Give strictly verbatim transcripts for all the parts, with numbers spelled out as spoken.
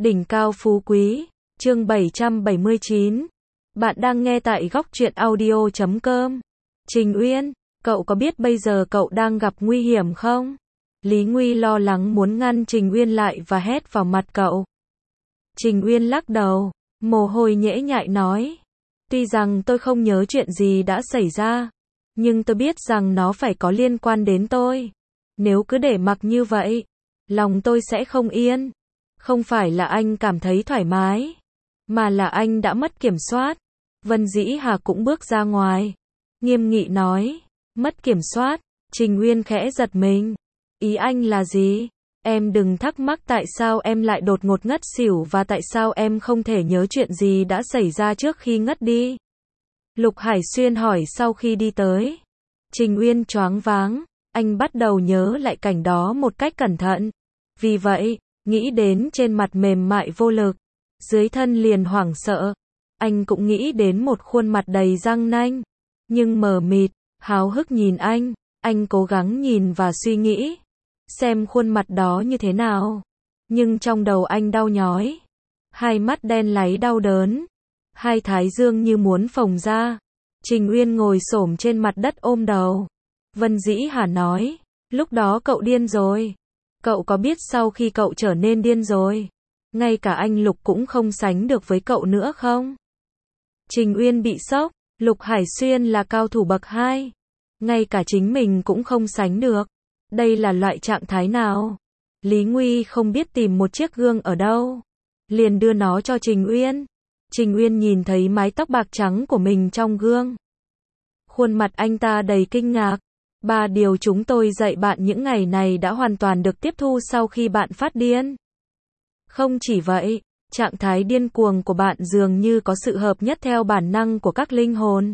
Đỉnh cao phú quý, chương bảy trăm bảy mươi chín. Bạn đang nghe tại góc truyện audio chấm com. Trình Uyên, cậu có biết bây giờ cậu đang gặp nguy hiểm không? Lý Nguy lo lắng muốn ngăn Trình Uyên lại và hét vào mặt cậu. Trình Uyên lắc đầu, mồ hôi nhễ nhại nói. Tuy rằng tôi không nhớ chuyện gì đã xảy ra, nhưng tôi biết rằng nó phải có liên quan đến tôi. Nếu cứ để mặc như vậy, lòng tôi sẽ không yên. Không phải là anh cảm thấy thoải mái, mà là anh đã mất kiểm soát. Vân Dĩ Hà cũng bước ra ngoài, nghiêm nghị nói, mất kiểm soát. Trình Uyên khẽ giật mình. Ý anh là gì? Em đừng thắc mắc tại sao em lại đột ngột ngất xỉu và tại sao em không thể nhớ chuyện gì đã xảy ra trước khi ngất đi. Lục Hải Xuyên hỏi sau khi đi tới. Trình Uyên choáng váng, anh bắt đầu nhớ lại cảnh đó một cách cẩn thận. Vì vậy, nghĩ đến trên mặt mềm mại vô lực, dưới thân liền hoảng sợ. Anh cũng nghĩ đến một khuôn mặt đầy răng nanh, nhưng mờ mịt, háo hức nhìn anh. Anh cố gắng nhìn và suy nghĩ, xem khuôn mặt đó như thế nào. Nhưng trong đầu anh đau nhói, hai mắt đen láy đau đớn, hai thái dương như muốn phồng ra. Trình Uyên ngồi xổm trên mặt đất ôm đầu. Vân Dĩ Hà nói, lúc đó cậu điên rồi. Cậu có biết sau khi cậu trở nên điên rồi, ngay cả anh Lục cũng không sánh được với cậu nữa không? Trình Uyên bị sốc, Lục Hải Xuyên là cao thủ bậc hai, ngay cả chính mình cũng không sánh được. Đây là loại trạng thái nào? Lý Nguy không biết tìm một chiếc gương ở đâu, liền đưa nó cho Trình Uyên. Trình Uyên nhìn thấy mái tóc bạc trắng của mình trong gương. Khuôn mặt anh ta đầy kinh ngạc. Ba điều chúng tôi dạy bạn những ngày này đã hoàn toàn được tiếp thu sau khi bạn phát điên. Không chỉ vậy, trạng thái điên cuồng của bạn dường như có sự hợp nhất theo bản năng của các linh hồn.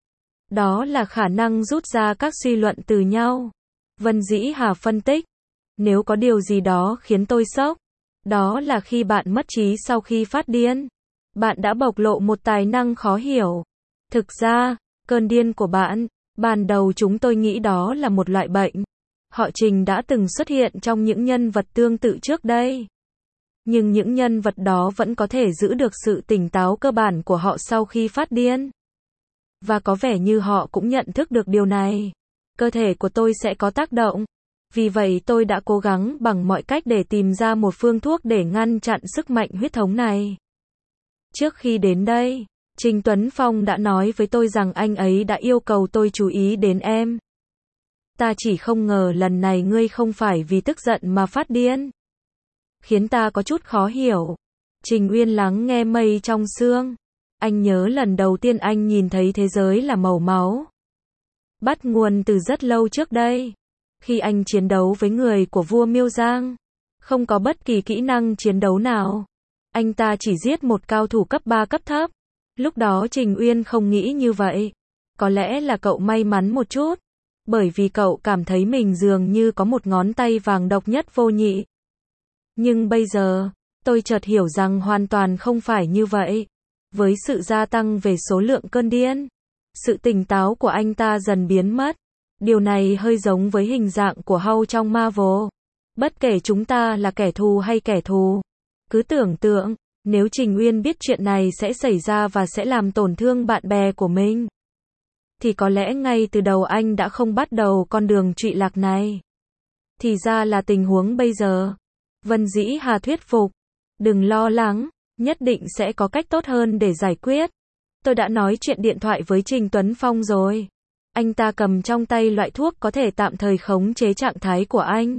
Đó là khả năng rút ra các suy luận từ nhau. Vân Dĩ Hà phân tích, nếu có điều gì đó khiến tôi sốc, đó là khi bạn mất trí sau khi phát điên. Bạn đã bộc lộ một tài năng khó hiểu. Thực ra, cơn điên của bạn, ban đầu chúng tôi nghĩ đó là một loại bệnh. Họ Trình đã từng xuất hiện trong những nhân vật tương tự trước đây. Nhưng những nhân vật đó vẫn có thể giữ được sự tỉnh táo cơ bản của họ sau khi phát điên. Và có vẻ như họ cũng nhận thức được điều này. Cơ thể của tôi sẽ có tác động. Vì vậy tôi đã cố gắng bằng mọi cách để tìm ra một phương thuốc để ngăn chặn sức mạnh huyết thống này. Trước khi đến đây, Trình Tuấn Phong đã nói với tôi rằng anh ấy đã yêu cầu tôi chú ý đến em. Ta chỉ không ngờ lần này ngươi không phải vì tức giận mà phát điên. Khiến ta có chút khó hiểu. Trình Uyên lắng nghe mây trong sương. Anh nhớ lần đầu tiên anh nhìn thấy thế giới là màu máu. Bắt nguồn từ rất lâu trước đây. Khi anh chiến đấu với người của vua Miêu Giang. Không có bất kỳ kỹ năng chiến đấu nào. Anh ta chỉ giết một cao thủ cấp ba cấp thấp. Lúc đó Trình Uyên không nghĩ như vậy. Có lẽ là cậu may mắn một chút. Bởi vì cậu cảm thấy mình dường như có một ngón tay vàng độc nhất vô nhị. Nhưng bây giờ, tôi chợt hiểu rằng hoàn toàn không phải như vậy. Với sự gia tăng về số lượng cơn điên, sự tỉnh táo của anh ta dần biến mất. Điều này hơi giống với hình dạng của Hulk trong Marvel. Bất kể chúng ta là kẻ thù hay kẻ thù. Cứ tưởng tượng, nếu Trình Uyên biết chuyện này sẽ xảy ra và sẽ làm tổn thương bạn bè của mình, thì có lẽ ngay từ đầu anh đã không bắt đầu con đường trụy lạc này. Thì ra là tình huống bây giờ. Vân Dĩ Hà thuyết phục. Đừng lo lắng, nhất định sẽ có cách tốt hơn để giải quyết. Tôi đã nói chuyện điện thoại với Trình Tuấn Phong rồi. Anh ta cầm trong tay loại thuốc có thể tạm thời khống chế trạng thái của anh.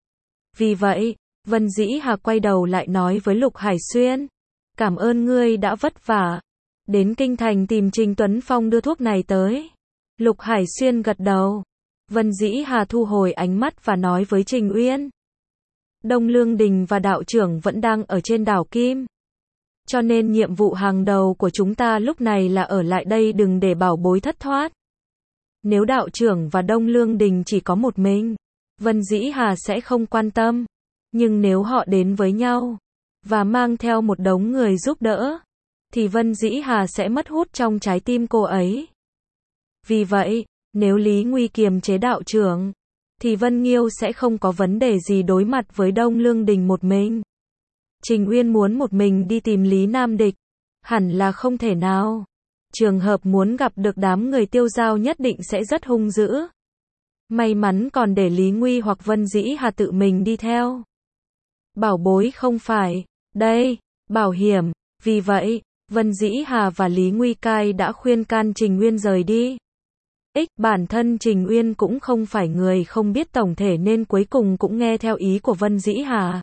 Vì vậy, Vân Dĩ Hà quay đầu lại nói với Lục Hải Xuyên. Cảm ơn ngươi đã vất vả đến kinh thành tìm Trình Tuấn Phong đưa thuốc này tới. Lục Hải Xuyên gật đầu. Vân Dĩ Hà thu hồi ánh mắt và nói với Trình Uyên. Đông Lương Đình và đạo trưởng vẫn đang ở trên đảo Kim. Cho nên nhiệm vụ hàng đầu của chúng ta lúc này là ở lại đây đừng để bảo bối thất thoát. Nếu đạo trưởng và Đông Lương Đình chỉ có một mình, Vân Dĩ Hà sẽ không quan tâm. Nhưng nếu họ đến với nhau, và mang theo một đống người giúp đỡ, thì Vân Dĩ Hà sẽ mất hút trong trái tim cô ấy. Vì vậy, nếu Lý Nguy kiềm chế đạo trưởng, thì Vân Nghiêu sẽ không có vấn đề gì đối mặt với Đông Lương Đình một mình. Trình Uyên muốn một mình đi tìm Lý Nam Địch, hẳn là không thể nào. Trường hợp muốn gặp được đám người Tiêu Giao nhất định sẽ rất hung dữ. May mắn còn để Lý Nguy hoặc Vân Dĩ Hà tự mình đi theo. Bảo bối không phải, đây, bảo hiểm, vì vậy, Vân Dĩ Hà và Lý Nguy Cai đã khuyên can Trình Uyên rời đi. Ích, bản thân Trình Uyên cũng không phải người không biết tổng thể nên cuối cùng cũng nghe theo ý của Vân Dĩ Hà.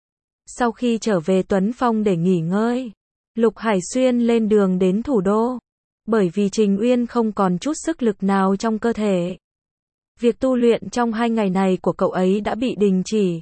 Sau khi trở về Tuấn Phong để nghỉ ngơi, Lục Hải Xuyên lên đường đến thủ đô. Bởi vì Trình Uyên không còn chút sức lực nào trong cơ thể. Việc tu luyện trong hai ngày này của cậu ấy đã bị đình chỉ.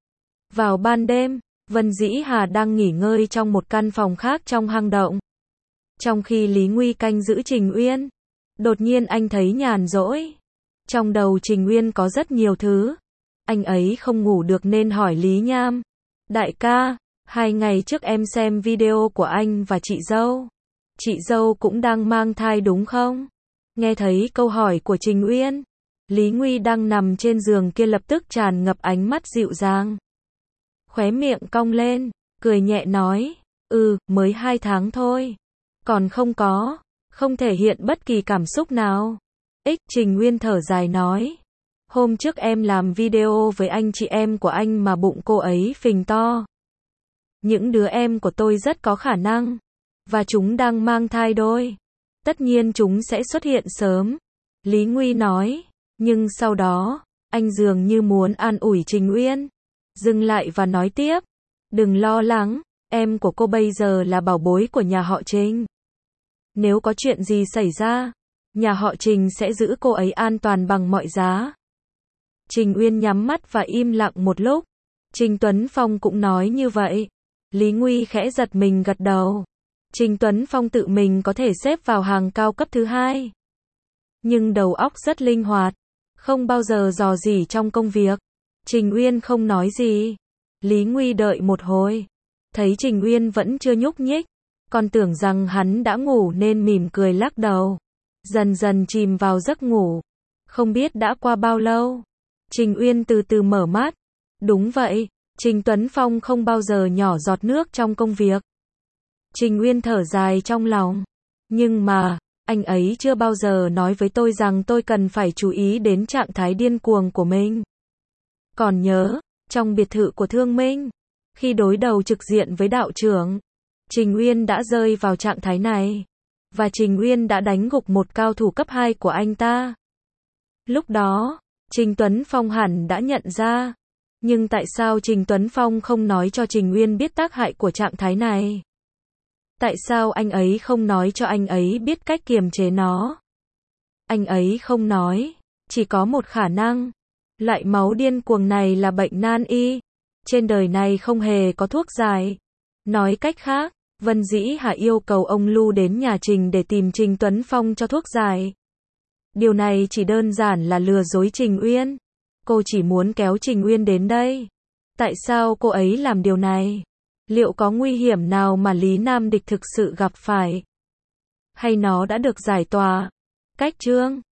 Vào ban đêm, Vân Dĩ Hà đang nghỉ ngơi trong một căn phòng khác trong hang động. Trong khi Lý Nguy canh giữ Trình Uyên, đột nhiên anh thấy nhàn rỗi. Trong đầu Trình Uyên có rất nhiều thứ. Anh ấy không ngủ được nên hỏi Lý Nham. Đại ca, hai ngày trước em xem video của anh và chị dâu. Chị dâu cũng đang mang thai đúng không? Nghe thấy câu hỏi của Trình Uyên, Lý Nguy đang nằm trên giường kia lập tức tràn ngập ánh mắt dịu dàng. Khóe miệng cong lên, cười nhẹ nói, ừ, mới hai tháng thôi. Còn không có, không thể hiện bất kỳ cảm xúc nào. Ích, Trình Uyên thở dài nói. Hôm trước em làm video với anh chị em của anh mà bụng cô ấy phình to. Những đứa em của tôi rất có khả năng. Và chúng đang mang thai đôi. Tất nhiên chúng sẽ xuất hiện sớm. Lý Nguy nói. Nhưng sau đó, anh dường như muốn an ủi Trình Uyên. Dừng lại và nói tiếp. Đừng lo lắng, em của cô bây giờ là bảo bối của nhà họ Trình. Nếu có chuyện gì xảy ra, nhà họ Trình sẽ giữ cô ấy an toàn bằng mọi giá. Trình Uyên nhắm mắt và im lặng một lúc. Trình Tuấn Phong cũng nói như vậy. Lý Nguy khẽ giật mình gật đầu. Trình Tuấn Phong tự mình có thể xếp vào hàng cao cấp thứ hai. Nhưng đầu óc rất linh hoạt, không bao giờ dò dỉ trong công việc. Trình Uyên không nói gì. Lý Nguy đợi một hồi. Thấy Trình Uyên vẫn chưa nhúc nhích. Còn tưởng rằng hắn đã ngủ nên mỉm cười lắc đầu. Dần dần chìm vào giấc ngủ. Không biết đã qua bao lâu. Trình Uyên từ từ mở mắt. Đúng vậy, Trình Tuấn Phong không bao giờ nhỏ giọt nước trong công việc. Trình Uyên thở dài trong lòng. Nhưng mà, anh ấy chưa bao giờ nói với tôi rằng tôi cần phải chú ý đến trạng thái điên cuồng của mình. Còn nhớ, trong biệt thự của Thương Minh, khi đối đầu trực diện với đạo trưởng, Trình Uyên đã rơi vào trạng thái này. Và Trình Uyên đã đánh gục một cao thủ cấp hai của anh ta. Lúc đó, Trình Tuấn Phong hẳn đã nhận ra. Nhưng tại sao Trình Tuấn Phong không nói cho Trình Uyên biết tác hại của trạng thái này? Tại sao anh ấy không nói cho anh ấy biết cách kiềm chế nó? Anh ấy không nói. Chỉ có một khả năng. Loại máu điên cuồng này là bệnh nan y. Trên đời này không hề có thuốc giải. Nói cách khác, Vân Dĩ Hà yêu cầu ông Lưu đến nhà Trình để tìm Trình Tuấn Phong cho thuốc giải. Điều này chỉ đơn giản là lừa dối Trình Uyên. Cô chỉ muốn kéo Trình Uyên đến đây. Tại sao cô ấy làm điều này? Liệu có nguy hiểm nào mà Lý Nam Địch thực sự gặp phải? Hay nó đã được giải tỏa? Cách chương